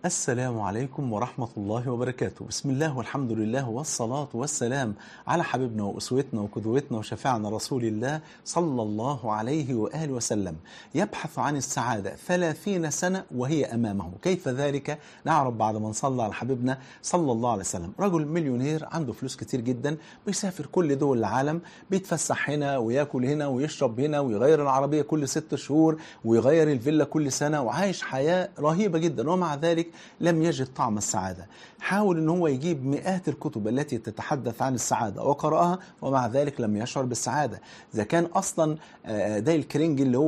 السلام عليكم ورحمة الله وبركاته. بسم الله والحمد لله والصلاة والسلام على حبيبنا وأسوتنا وقدوتنا وشفاعنا رسول الله صلى الله عليه وآله وسلم. يبحث عن السعادة 30 سنة وهي أمامه. كيف ذلك؟ نعرف بعد ما نصلى على حبيبنا صلى الله عليه وسلم. رجل مليونير عنده فلوس كتير جدا، بيسافر كل دول العالم، بيتفسح هنا وياكل هنا ويشرب هنا ويغير العربية كل 6 شهور ويغير الفيلا كل سنة، وعايش حياة رهيبة جدا، ومع ذلك لم يجد طعم السعادة. حاول ان هو يجيب مئات الكتب التي تتحدث عن السعادة وقرأها، ومع ذلك لم يشعر بالسعادة. إذا كان أصلا دايل كارنيجي اللي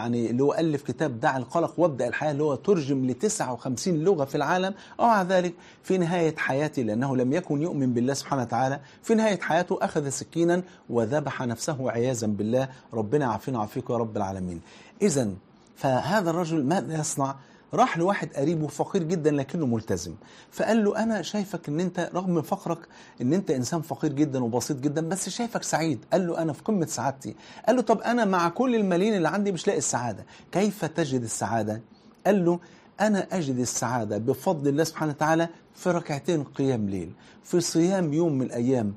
هو ألف كتاب دع القلق وابدأ الحياة، اللي هو ترجم ل 59 لغة في العالم، ومع ذلك في نهاية حياته لأنه لم يكن يؤمن بالله سبحانه وتعالى، في نهاية حياته أخذ سكينا وذبح نفسه عياذا بالله. ربنا يعافينا ويعافيك يا رب العالمين. إذا فهذا الرجل ماذا يصنع؟ راح لواحد قريبه فقير جدا لكنه ملتزم، فقال له أنا شايفك أن أنت رغم فقرك أن أنت إنسان فقير جدا وبسيط جدا، بس شايفك سعيد. قال له أنا في قمة سعادتي. قال له طب أنا مع كل الملايين اللي عندي مش لاقي السعادة، كيف تجد السعادة؟ قال له أنا أجد السعادة بفضل الله سبحانه وتعالى في ركعتين قيام ليل، في صيام يوم من الأيام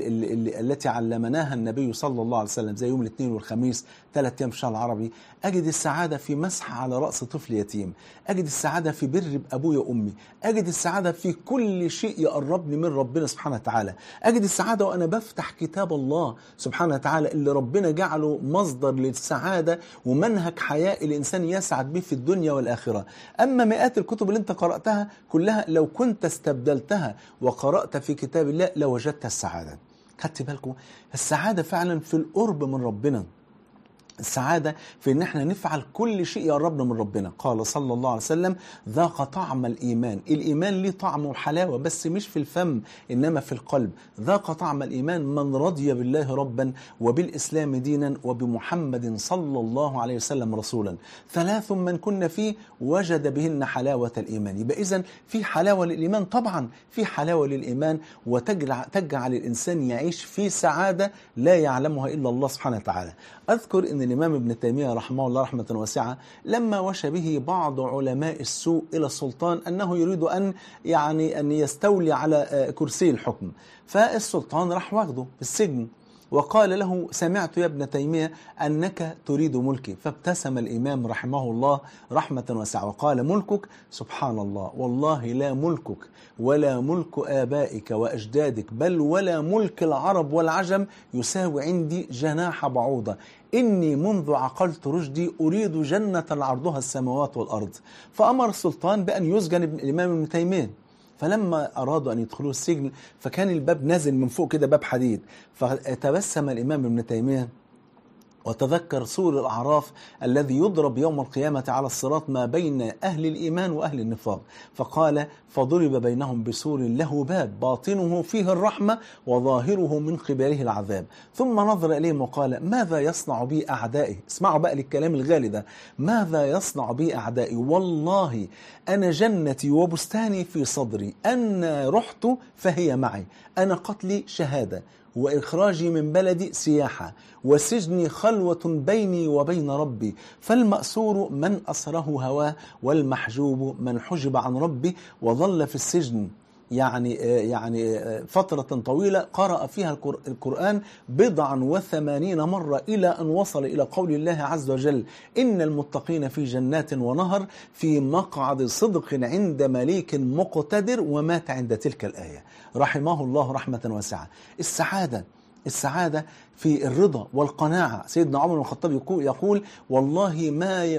التي علمناها النبي صلى الله عليه وسلم، زي يوم الاثنين والخميس 3 أيام في الشهر العربي. أجد السعادة في مسح على رأس طفل يتيم، أجد السعادة في بر بأبوي وأمي، أجد السعادة في كل شيء يقربني من ربنا سبحانه وتعالى، أجد السعادة وأنا بفتح كتاب الله سبحانه وتعالى اللي ربنا جعله مصدر للسعادة ومنهج حياة الإنسان يسعد به في الدنيا والآخرة. أما مئات الكتب اللي أنت قرأتها كلها لو كنت استبدلتها وقرأت في كتاب الله لوجدت السعادة. خدت بالكم؟ السعادة فعلا في القرب من ربنا، السعادة في ان احنا نفعل كل شيء يقربنا من ربنا. قال صلى الله عليه وسلم ذاق طعم الإيمان. الإيمان ليه طعم وحلاوة بس مش في الفم إنما في القلب. ذاق طعم الإيمان من رضي بالله ربا وبالإسلام دينا وبمحمد صلى الله عليه وسلم رسولا. 3 من كنا فيه وجد بهن حلاوة الإيمان. يبقى إذن في حلاوة للإيمان، طبعا في حلاوة للإيمان، وتجعل الإنسان يعيش في سعادة لا يعلمها إلا الله سبحانه وتعالى. أذكر أن الإمام ابن تيمية رحمه الله رحمة واسعة لما وشى به بعض علماء السوء إلى السلطان أنه يريد أن يستولي على كرسي الحكم، فالسلطان راح واخده في السجن وقال له سمعت يا ابن تيمية أنك تريد ملكي. فابتسم الإمام رحمه الله رحمة واسعة وقال ملكك؟ سبحان الله، والله لا ملكك ولا ملك آبائك وأجدادك بل ولا ملك العرب والعجم يساوي عندي جناح بعوضة. إني منذ عقلت رشدي أريد جنة عرضها السماوات والأرض. فأمر السلطان بأن يسجن الإمام ابن تيمية. فلما أرادوا أن يدخلوا السجن فكان الباب نازل من فوق كده، باب حديد، فتبسم الإمام ابن تيمية وتذكر سور الأعراف الذي يضرب يوم القيامة على الصراط ما بين أهل الإيمان وأهل النفاق، فقال فضرب بينهم بسور له باب باطنه فيه الرحمة وظاهره من قبله العذاب. ثم نظر إليهم وقال ماذا يصنع بي أعدائي؟ اسمعوا بقى للكلام الغالي ده، ماذا يصنع بي أعدائي؟ والله أنا جنتي وبستاني في صدري، أنا رحت فهي معي، أنا قتلي شهادة وإخراجي من بلدي سياحة وسجني خلوة بيني وبين ربي، فالمأسور من أسره هواه والمحجوب من حجب عن ربي. وظل في السجن يعني فترة طويلة قرأ فيها القرآن 89 مرة إلى أن وصل إلى قول الله عز وجل إن المتقين في جنات ونهر في مقعد صدق عند مليك مقتدر، ومات عند تلك الآية رحمه الله رحمة واسعة. السعادة في الرضا والقناعة. سيدنا عمر بن الخطاب يقول والله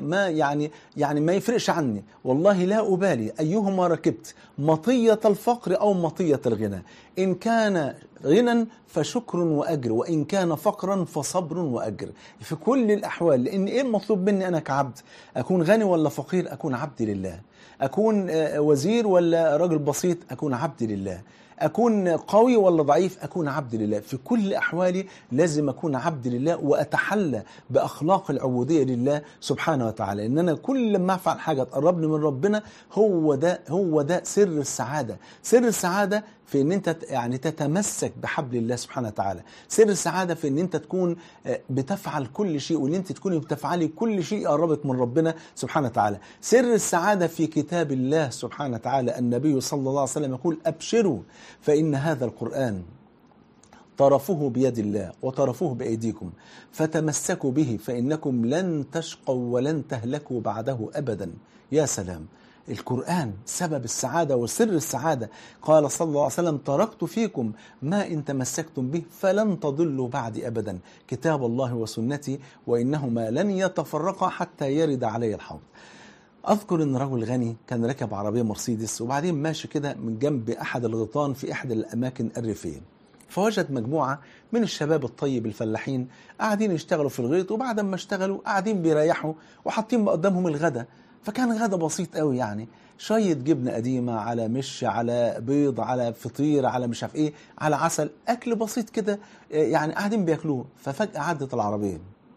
ما يفرقش عني، والله لا أبالي أيهما ركبت مطية الفقر أو مطية الغنى، إن كان غنى فشكر وأجر وإن كان فقرا فصبر وأجر، في كل الأحوال. لأن إيه المطلوب مني أنا كعبد؟ أكون غني ولا فقير؟ أكون عبد لله. أكون وزير ولا رجل بسيط؟ أكون عبد لله. أكون قوي ولا ضعيف؟ أكون عبد لله. في كل أحوالي لازم لازم أكون عبد لله وأتحلى بأخلاق العبودية لله سبحانه وتعالى. إن أنا كل ما أفعل حاجة تقربني من ربنا، هو ده سر السعادة. سر السعادة في ان انت يعني تتمسك بحبل الله سبحانه وتعالى. سر السعادة في ان انت تكون بتفعل كل شيء، وان انت تكوني بتفعلي كل شيء يقربك من ربنا سبحانه وتعالى. سر السعادة في كتاب الله سبحانه وتعالى. النبي صلى الله عليه وسلم يقول: أبشروا فإن هذا القرآن طرفه بيد الله وطرفه بأيديكم، فتمسكوا به فإنكم لن تشقوا ولن تهلكوا بعده أبدا. يا سلام! القرآن سبب السعادة وسر السعادة. قال صلى الله عليه وسلم: تركت فيكم ما إن تمسكتم به فلن تضلوا بعد أبدا، كتاب الله وسنتي، وإنهما لن يتفرقا حتى يرد علي الحوض. أذكر أن رجل غني كان راكب عربية مرسيدس، وبعدين ماشي كده من جنب أحد الغيطان في إحدى الأماكن الريفية، فوجد مجموعة من الشباب الطيب الفلاحين قاعدين يشتغلوا في الغيط، وبعد ما اشتغلوا قاعدين بيريحوا وحاطين قدامهم الغدا. فكان غدا بسيط قوي، يعني شوية جبنة قديمة على مش على بيض على فطير على مش عارف ايه على عسل، أكل بسيط كده يعني قاعدين بياكلوه. ففجأة عدت العربية،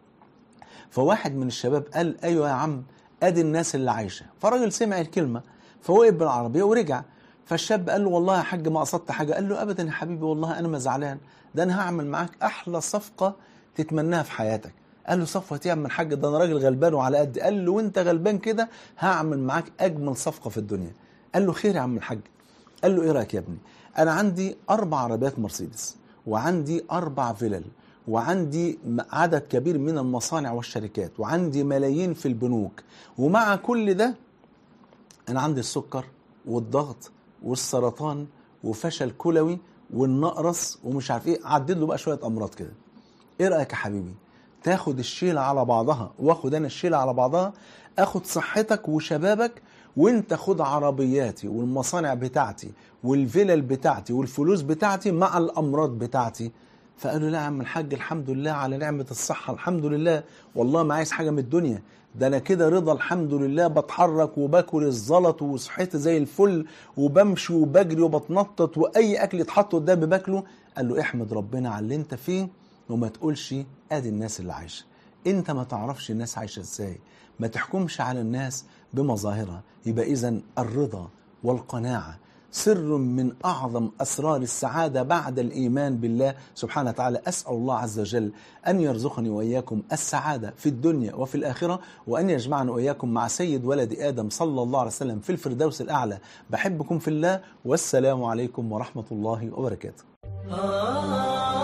فواحد من الشباب قال: أيوة يا عم، أدي الناس اللي عايشة. فالراجل سمع الكلمة فوقف بالعربية ورجع. فالشاب قال له: والله يا حاج ما قصدت حاجة. قال له: أبدا يا حبيبي، والله أنا ما زعلان، ده أنا هعمل معاك أحلى صفقة تتمناها في حياتك. قال له: صفقة إيه يا عم الحاج؟ ده أنا راجل غلبان وعلى قد. قال له: وأنت غلبان كده هعمل معاك أجمل صفقة في الدنيا. قال له: خير يا عم الحاج. قال له: إيه رأيك يا ابني؟ أنا عندي 4 عربيات مرسيدس، وعندي 4 فيلل، وعندي عدد كبير من المصانع والشركات، وعندي ملايين في البنوك، ومع كل ده أنا عندي السكر والضغط والسرطان وفشل كلوي والنقرس ومش عارف ايه. عدد له بقى شويه امراض كده. ايه رايك يا حبيبي؟ تاخد الشيله على بعضها واخد انا الشيله على بعضها، اخد صحتك وشبابك، وانت خد عربياتي والمصانع بتاعتي والفلل بتاعتي والفلوس بتاعتي مع الامراض بتاعتي. فقالوا: لا يا عم الحاج، الحمد لله على نعمة الصحة، الحمد لله، والله ما عايز حاجة من الدنيا، ده أنا كده رضا الحمد لله، بتحرك وباكل الزلط وصحتي زي الفل وبمشي وبجري وبتنطط وأي أكل يتحط قدامي باكله. قال له: احمد ربنا على اللي أنت فيه وما تقولش أدي الناس اللي عايشة. أنت ما تعرفش الناس عايشة إزاي، ما تحكمش على الناس بمظاهرها. يبقى إذن الرضا والقناعة سر من أعظم أسرار السعادة بعد الإيمان بالله سبحانه وتعالى. أسأل الله عز وجل أن يرزقني وإياكم السعادة في الدنيا وفي الآخرة، وأن يجمعنا وإياكم مع سيد ولد آدم صلى الله عليه وسلم في الفردوس الأعلى. بحبكم في الله، والسلام عليكم ورحمة الله وبركاته.